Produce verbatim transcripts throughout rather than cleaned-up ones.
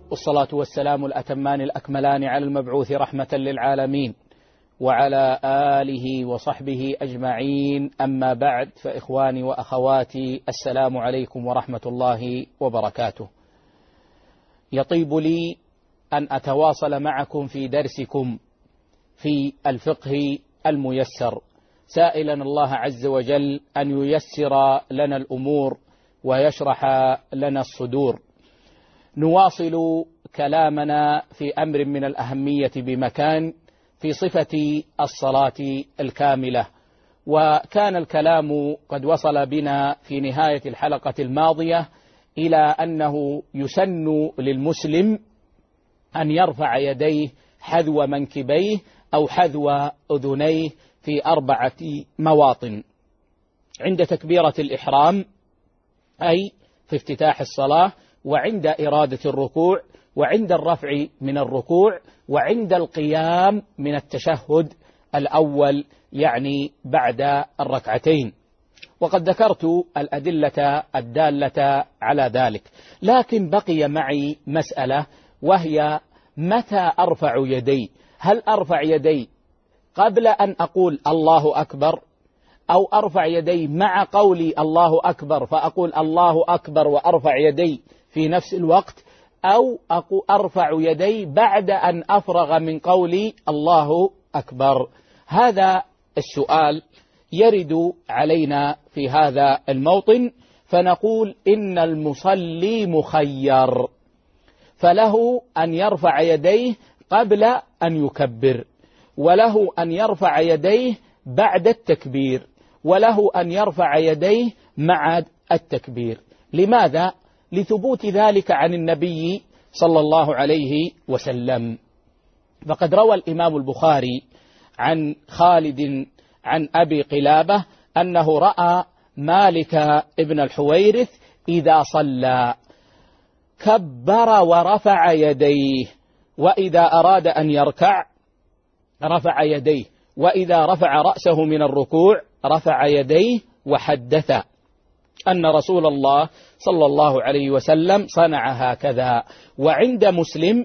والصلاة والسلام الأتمان الأكملان على المبعوث رحمة للعالمين وعلى آله وصحبه أجمعين، أما بعد، فإخواني وأخواتي السلام عليكم ورحمة الله وبركاته. يطيب لي أن أتواصل معكم في درسكم في الفقه الميسر، سائلا الله عز وجل أن ييسر لنا الأمور ويشرح لنا الصدور. نواصل كلامنا في أمر من الأهمية بمكان في صفة الصلاة الكاملة، وكان الكلام قد وصل بنا في نهاية الحلقة الماضية إلى أنه يسن للمسلم أن يرفع يديه حذو منكبيه أو حذو أذنيه في أربعة مواطن: عند تكبيرة الإحرام أي في افتتاح الصلاة، وعند إرادة الركوع، وعند الرفع من الركوع، وعند القيام من التشهد الأول يعني بعد الركعتين. وقد ذكرت الأدلة الدالة على ذلك، لكن بقي معي مسألة، وهي متى أرفع يدي؟ هل أرفع يدي قبل أن أقول الله أكبر، أو أرفع يدي مع قولي الله أكبر فأقول الله أكبر وأرفع يدي في نفس الوقت، أو أرفع يدي بعد أن أفرغ من قولي الله أكبر؟ هذا السؤال يرد علينا في هذا الموطن، فنقول إن المصلي مخير، فله أن يرفع يديه قبل أن يكبر، وله أن يرفع يديه بعد التكبير، وله أن يرفع يديه مع التكبير. لماذا؟ لثبوت ذلك عن النبي صلى الله عليه وسلم. فقد روى الإمام البخاري عن خالد عن أبي قلابة أنه رأى مالك ابن الحويرث إذا صلى كبر ورفع يديه، وإذا أراد أن يركع رفع يديه، وإذا رفع رأسه من الركوع رفع يديه، وحدث أن رسول الله صلى الله عليه وسلم صنع هكذا. وعند مسلم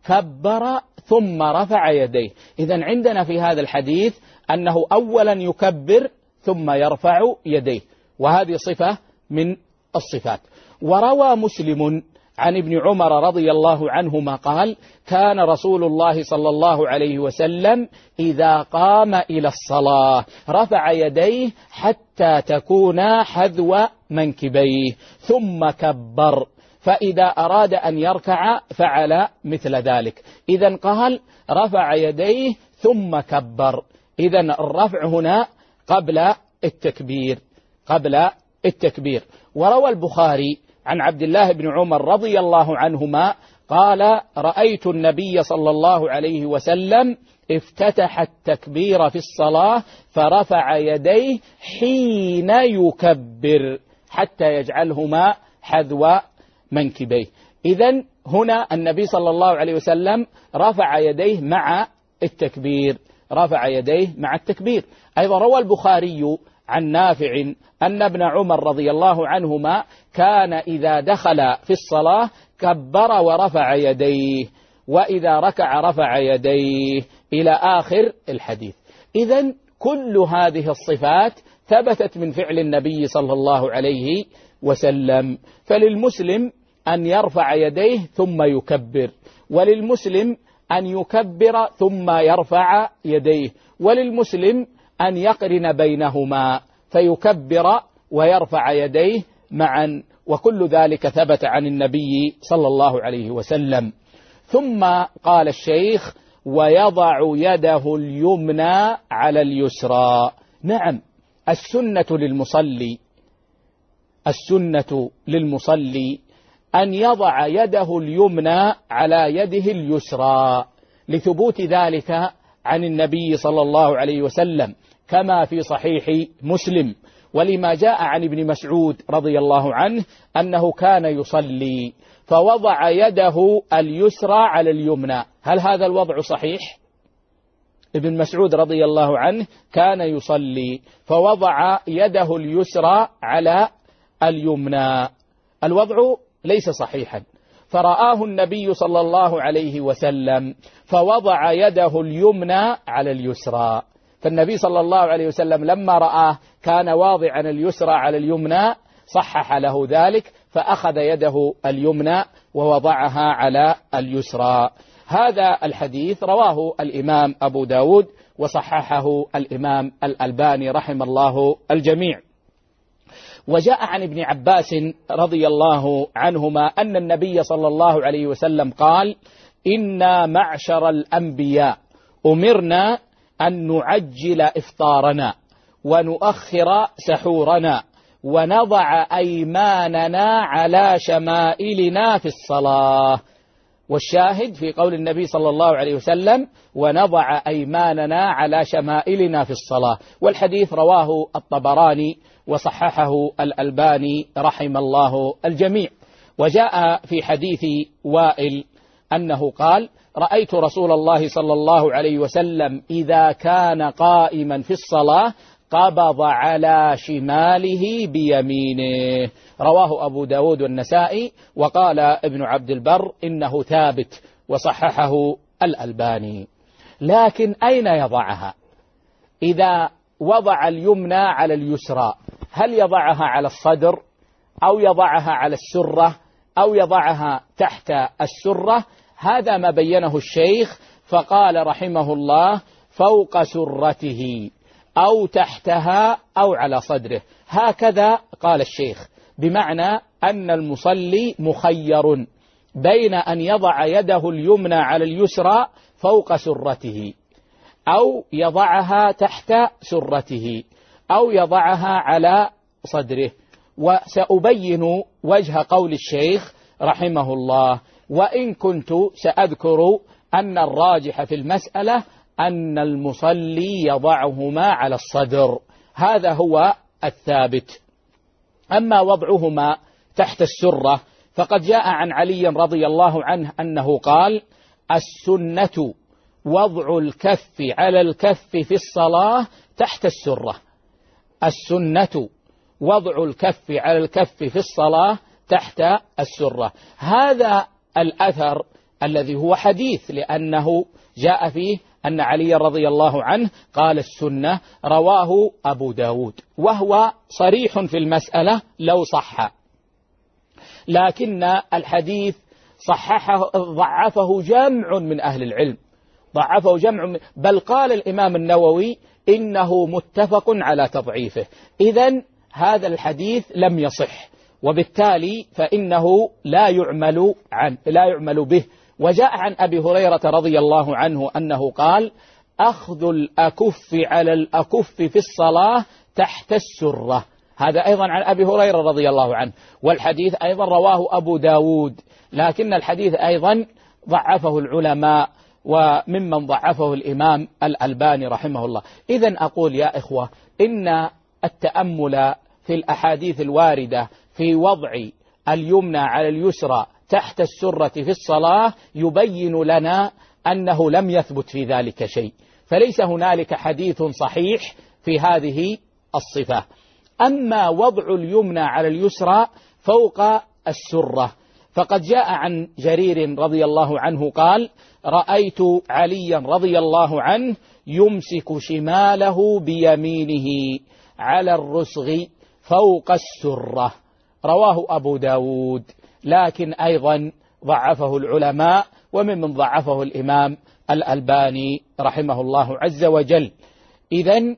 كبر ثم رفع يديه. إذن عندنا في هذا الحديث أنه أولا يكبر ثم يرفع يديه، وهذه صفة من الصفات. وروى مسلم عن ابن عمر رضي الله عنهما قال: كان رسول الله صلى الله عليه وسلم إذا قام إلى الصلاة رفع يديه حتى تكونا حذو منكبيه ثم كبر، فإذا أراد أن يركع فعل مثل ذلك. إذن قال رفع يديه ثم كبر، إذن الرفع هنا قبل التكبير قبل التكبير. وروى البخاري عن عبد الله بن عمر رضي الله عنهما قال: رأيت النبي صلى الله عليه وسلم افتتح التكبير في الصلاة فرفع يديه حين يكبر حتى يجعلهما حذو منكبيه. إذن هنا النبي صلى الله عليه وسلم رفع يديه مع التكبير رفع يديه مع التكبير. أيضا روى البخاري عن نافع أن ابن عمر رضي الله عنهما كان إذا دخل في الصلاة كبر ورفع يديه، وإذا ركع رفع يديه، إلى آخر الحديث. إذن كل هذه الصفات ثبتت من فعل النبي صلى الله عليه وسلم، فللمسلم أن يرفع يديه ثم يكبر، وللمسلم أن يكبر ثم يرفع يديه، وللمسلم أن يقرن بينهما فيكبر ويرفع يديه معا، وكل ذلك ثبت عن النبي صلى الله عليه وسلم. ثم قال الشيخ: ويضع يده اليمنى على اليسرى. نعم، السنة للمصلي السنة للمصلي أن يضع يده اليمنى على يده اليسرى، لثبوت ذلك عن النبي صلى الله عليه وسلم كما في صحيح مسلم، ولما جاء عن ابن مسعود رضي الله عنه أنه كان يصلي فوضع يده اليسرى على اليمنى. هل هذا الوضع صحيح؟ ابن مسعود رضي الله عنه كان يصلي فوضع يده اليسرى على اليمنى، الوضع ليس صحيحا، فرآه النبي صلى الله عليه وسلم فوضع يده اليمنى على اليسرى. فالنبي صلى الله عليه وسلم لما رآه كان واضعا اليسرى على اليمنى صحح له ذلك، فأخذ يده اليمنى ووضعها على اليسرى. هذا الحديث رواه الإمام أبو داود وصححه الإمام الألباني رحم الله الجميع. وجاء عن ابن عباس رضي الله عنهما أن النبي صلى الله عليه وسلم قال: إنا معشر الأنبياء أمرنا أن نعجل إفطارنا ونؤخر سحورنا ونضع أيماننا على شمائلنا في الصلاة. والشاهد في قول النبي صلى الله عليه وسلم: ونضع أيماننا على شمائلنا في الصلاة. والحديث رواه الطبراني وصححه الألباني رحم الله الجميع. وجاء في حديث وائل أنه قال: رأيت رسول الله صلى الله عليه وسلم إذا كان قائما في الصلاة قبض على شماله بيمينه. رواه أبو داود والنسائي، وقال ابن عبد البر إنه ثابت وصححه الألباني. لكن أين يضعها؟ إذا وضع اليمنى على اليسرى هل يضعها على الصدر أو يضعها على السرة أو يضعها تحت السرة؟ هذا ما بينه الشيخ، فقال رحمه الله: فوق سرته أو تحتها أو على صدره. هكذا قال الشيخ، بمعنى أن المصلي مخير بين أن يضع يده اليمنى على اليسرى فوق سرته أو يضعها تحت سرته أو يضعها على صدره. وسأبين وجه قول الشيخ رحمه الله، وإن كنت سأذكر أن الراجح في المسألة أن المصلي يضعهما على الصدر، هذا هو الثابت. أما وضعهما تحت السرة فقد جاء عن علي رضي الله عنه أنه قال: السنة وضع الكف على الكف في الصلاة تحت السرة. السنة وضع الكف على الكف في الصلاة تحت السرة. هذا الأثر الذي هو حديث لأنه جاء فيه أن علي رضي الله عنه قال السنة، رواه أبو داود، وهو صريح في المسألة لو صح، لكن الحديث صححه ضعفه جمع من أهل العلم، ضعفه جمع من بل قال الإمام النووي إنه متفق على تضعيفه. إذن هذا الحديث لم يصح، وبالتالي فإنه لا يعمل عن لا يعمل به. وجاء عن أبي هريرة رضي الله عنه أنه قال: أخذ الأكف على الأكف في الصلاة تحت السرة. هذا أيضا عن أبي هريرة رضي الله عنه، والحديث أيضا رواه أبو داود، لكن الحديث أيضا ضعفه العلماء، وممن ضعفه الإمام الألباني رحمه الله. إذن أقول يا إخوة إن التأمل في الأحاديث الواردة في وضع اليمنى على اليسرى تحت السرة في الصلاة يبين لنا أنه لم يثبت في ذلك شيء، فليس هنالك حديث صحيح في هذه الصفة. أما وضع اليمنى على اليسرى فوق السرة فقد جاء عن جرير رضي الله عنه قال: رأيت عليا رضي الله عنه يمسك شماله بيمينه على الرسغ فوق السرة. رواه أبو داود، لكن أيضا ضعفه العلماء، وممن ضعفه الإمام الألباني رحمه الله عز وجل. إذن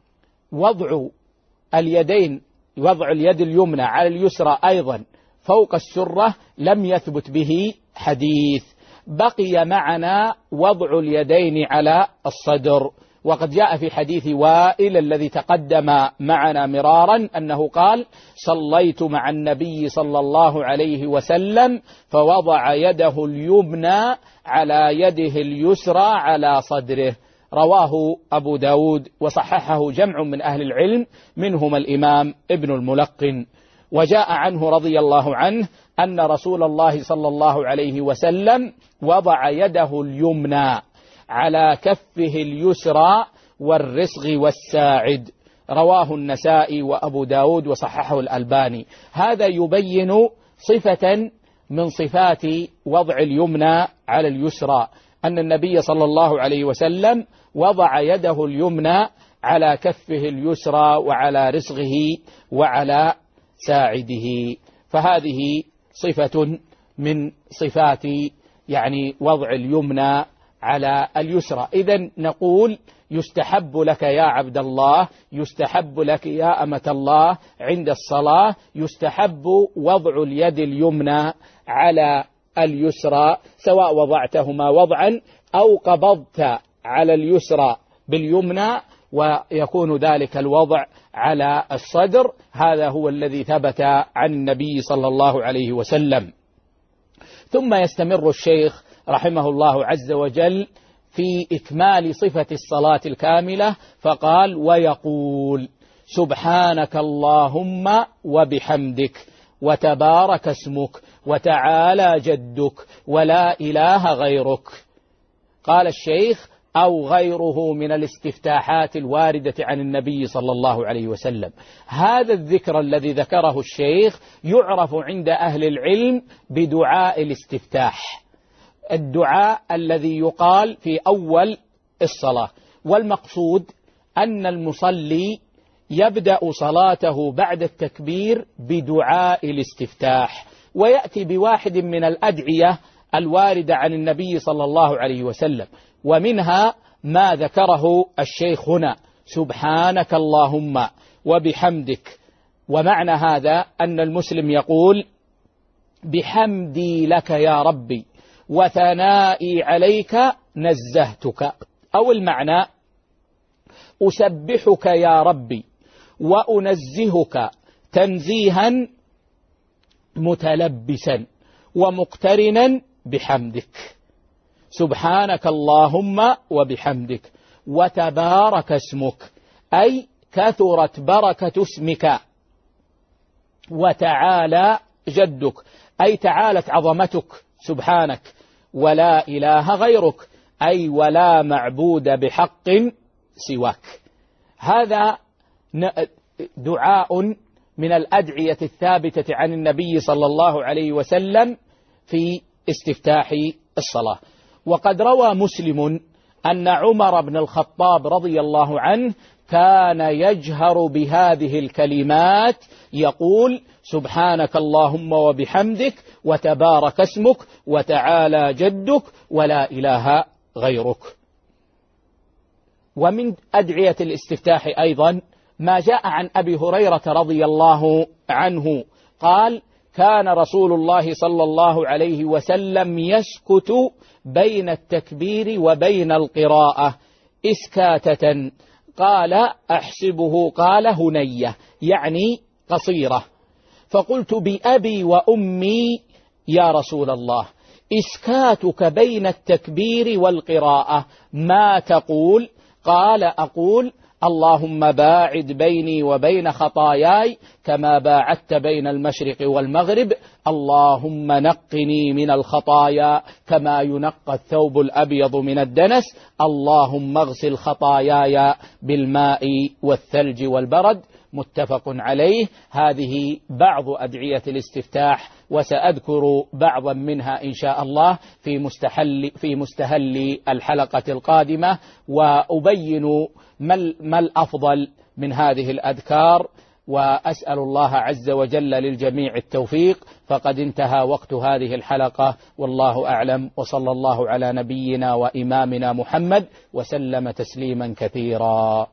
وضع اليدين وضع اليد اليمنى على اليسرى أيضا فوق السرة لم يثبت به حديث. بقي معنا وضع اليدين على الصدر، وقد جاء في حديث وائل الذي تقدم معنا مرارا أنه قال: صليت مع النبي صلى الله عليه وسلم فوضع يده اليمنى على يده اليسرى على صدره. رواه أبو داود وصححه جمع من أهل العلم منهم الإمام ابن الملقن. وجاء عنه رضي الله عنه أن رسول الله صلى الله عليه وسلم وضع يده اليمنى على كفه اليسرى والرسغ والساعد. رواه النسائي وأبو داود وصححه الألباني. هذا يبين صفة من صفات وضع اليمنى على اليسرى أن النبي صلى الله عليه وسلم وضع يده اليمنى على كفه اليسرى وعلى رسغه وعلى ساعده، فهذه صفة من صفات يعني وضع اليمنى على اليسرى. إذن نقول يستحب لك يا عبد الله، يستحب لك يا أمة الله عند الصلاة، يستحب وضع اليد اليمنى على اليسرى، سواء وضعتهما وضعا أو قبضت على اليسرى باليمنى، ويكون ذلك الوضع على الصدر. هذا هو الذي ثبت عن النبي صلى الله عليه وسلم. ثم يستمر الشيخ رحمه الله عز وجل في إكمال صفة الصلاة الكاملة، فقال: ويقول سبحانك اللهم وبحمدك وتبارك اسمك وتعالى جدك ولا إله غيرك. قال الشيخ: أو غيره من الاستفتاحات الواردة عن النبي صلى الله عليه وسلم. هذا الذكر الذي ذكره الشيخ يعرف عند أهل العلم بدعاء الاستفتاح، الدعاء الذي يقال في أول الصلاة. والمقصود أن المصلي يبدأ صلاته بعد التكبير بدعاء الاستفتاح، ويأتي بواحد من الأدعية الواردة عن النبي صلى الله عليه وسلم، ومنها ما ذكره الشيخ هنا: سبحانك اللهم وبحمدك. ومعنى هذا أن المسلم يقول: بحمدي لك يا ربي وثنائي عليك نزهتك، أو المعنى: أسبحك يا ربي وأنزهك تنزيها متلبسا ومقترنا بحمدك. سبحانك اللهم وبحمدك وتبارك اسمك، أي كثرت بركة اسمك، وتعالى جدك، أي تعالت عظمتك سبحانك، ولا إله غيرك، أي ولا معبود بحق سواك. هذا دعاء من الأدعية الثابتة عن النبي صلى الله عليه وسلم في استفتاح الصلاة. وقد روى مسلم أن عمر بن الخطاب رضي الله عنه كان يجهر بهذه الكلمات، يقول: سبحانك اللهم وبحمدك وتبارك اسمك وتعالى جدك ولا إله غيرك. ومن أدعية الاستفتاح أيضا ما جاء عن أبي هريرة رضي الله عنه قال: كان رسول الله صلى الله عليه وسلم يسكت بين التكبير وبين القراءة إسكاتة، قال: أحسبه قال هنية، يعني قصيرة. فقلت: بأبي وأمي يا رسول الله، إسكاتك بين التكبير والقراءة ما تقول؟ قال: أقول: اللهم باعد بيني وبين خطاياي كما باعدت بين المشرق والمغرب، اللهم نقني من الخطايا كما ينقى الثوب الأبيض من الدنس، اللهم اغسل خطاياي بالماء والثلج والبرد. متفق عليه. هذه بعض أدعية الاستفتاح، وسأذكر بعضا منها إن شاء الله في مستحل في مستهل الحلقة القادمة، وأبين ما الأفضل من هذه الأذكار، وأسأل الله عز وجل للجميع التوفيق. فقد انتهى وقت هذه الحلقة، والله أعلم، وصلى الله على نبينا وإمامنا محمد وسلم تسليما كثيرا.